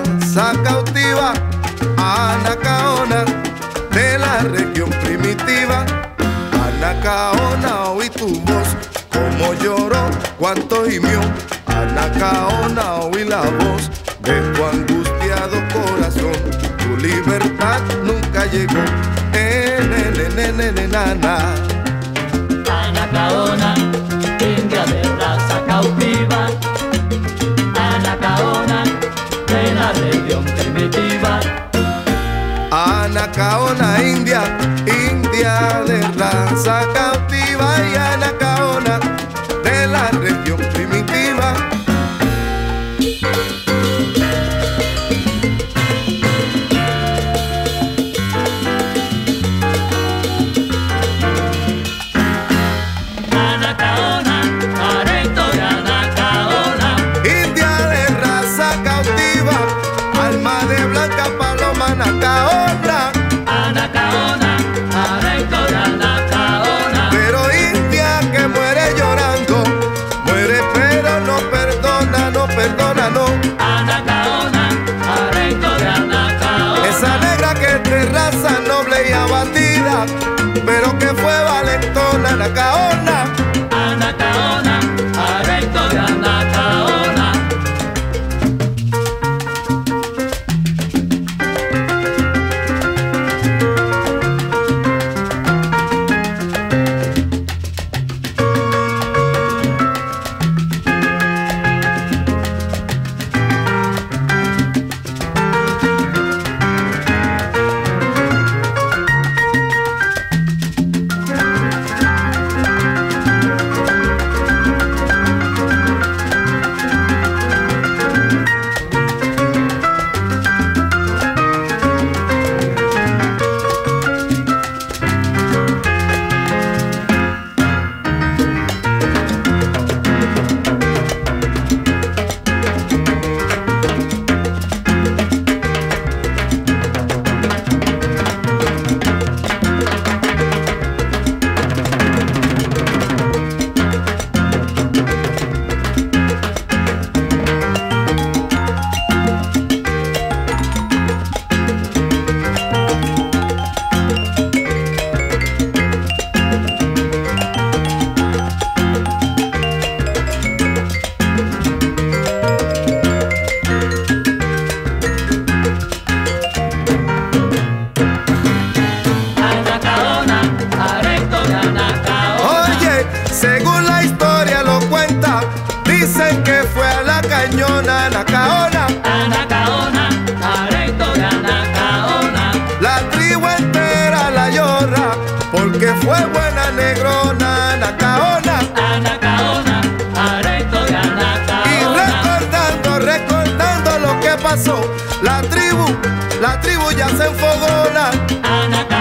raza cautiva, Anacaona, de la región primitiva. Anacaona, oí tu voz, como lloró, cuánto gimió. Anacaona, oí la voz de tu angustiado corazón. Tu libertad nunca llegó, nana. Anacaona, india de raza cautiva, Anacaona, de la región primitiva. Anacaona, india de raza cautiva, y Anacaona, de la región primitiva. Anacaona, areito de Anacaona, India de raza cautiva, alma de blanca paloma, Anacaona. Anacaona, areito de Anacaona. Pero india que muere llorando, muere pero no perdona, no perdona, no. Anacaona, areito de Anacaona. Esa negra que es de raza noble y abatida, pero que fue valentona, Anacaona. Anacaona, areito de Anacaona. Anacaona, areito de Anacaona. Oye, según la historia lo cuenta, dicen que fue a la cañona, Anacaona. Anacaona, areito de Anacaona. La tribu entera la llora, porque fue buena negrona, Anacaona. Anacaona, areito de Y Anacaona. recordando lo que pasó, la tribu ya se enfogona. Anacaona.